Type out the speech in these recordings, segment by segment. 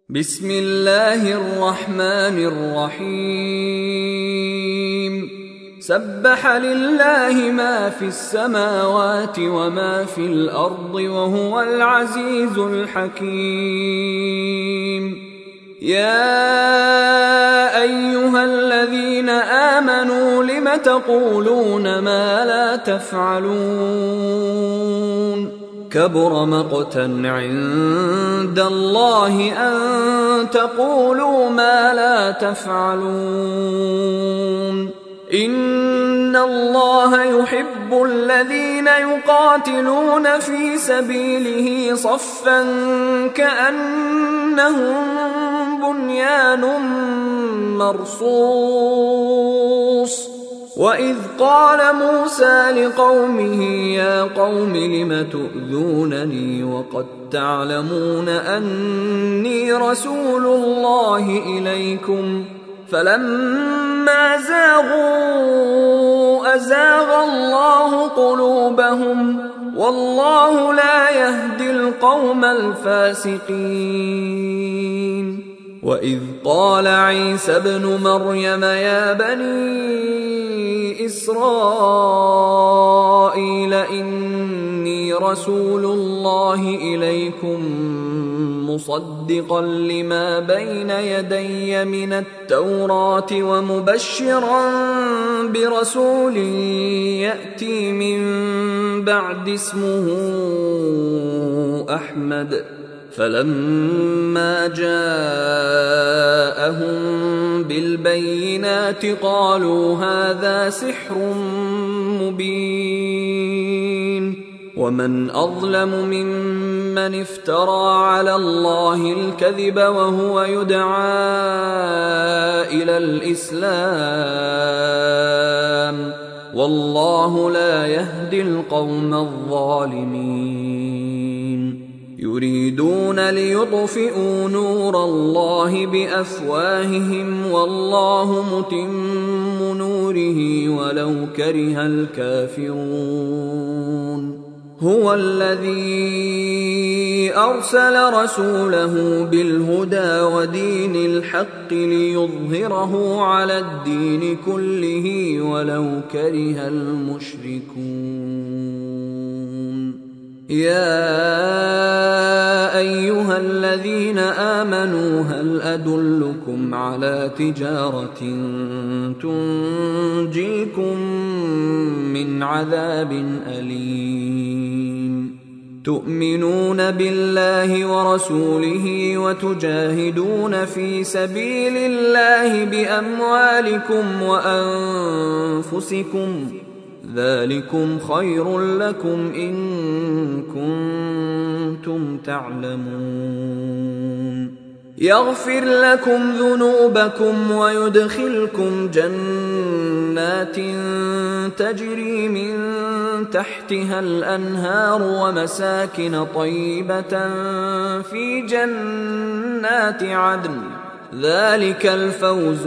بسم الله الرحمن الرحيم سبح لله ما في السماوات وما في الأرض وهو العزيز الحكيم. يا أيها الذين آمنوا لم تقولون ما لا تفعلون كبر مقتا عند الله أن تقولوا ما لا تفعلون. إن الله يحب الذين يقاتلون في سبيله صفا كأنهم بنيان مرصوص. وإذ قال موسى لقومه يا قوم لم تؤذونني وقد تعلمون أني رسول الله إليكم فلما زاغوا أزاغ الله قلوبهم والله لا يهدي القوم الفاسقين. وإذ قال عيسى ابن مريم يا بني إسرائيل إني رسول الله إليكم مصدقا لما بين يدي من التوراة ومبشرا برسول يأتي من بعد اسمه أحمد. فلما جاءهم بالبينات قالوا هذا سحر مبين. ومن أظلم ممن افترى على الله الكذب وهو يدعى إلى الإسلام والله لا يهدي القوم الظالمين. يريدون ليطفئوا نور الله بأفواههم والله متم نوره ولو كره الكافرون. هو الذي أرسل رسوله بالهدى ودين الحق ليظهره على الدين كله ولو كره المشركون. يا أيها الذين آمنوا هل أدلكم على تجارة تنجيكم من عذاب أليم تؤمنون بالله ورسوله وتجاهدون في سبيل الله بأموالكم وأنفسكم ذلكم خير لكم إن كنتم تعلمون. يغفر لكم ذنوبكم ويدخلكم جنات تجري من تحتها الأنهار ومساكن طيبة في جنات عدن ذلك الفوز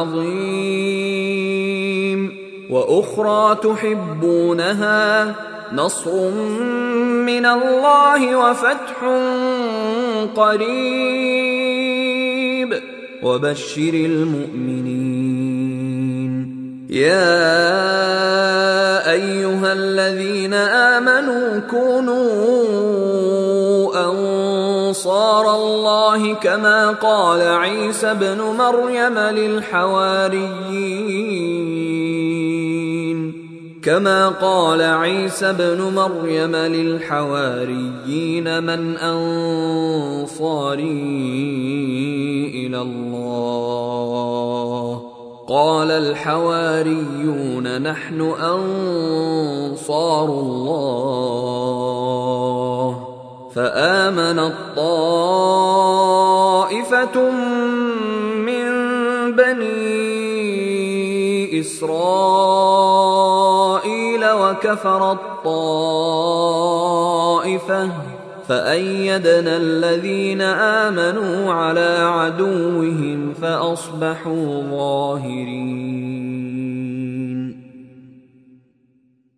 العظيم. وأخرى تحبونها نصر من الله وفتح قريب وبشر المؤمنين. يا أيها الذين آمنوا كونوا أنصار الله كما قال عيسى ابن مريم للحواريين من أنصاري إلى الله قال الحواريون نحن أنصار الله. فآمنت طائفة من بني إسرائيل وكفرت طائفة فأيدنا الذين آمنوا على عدوهم فأصبحوا ظاهرين.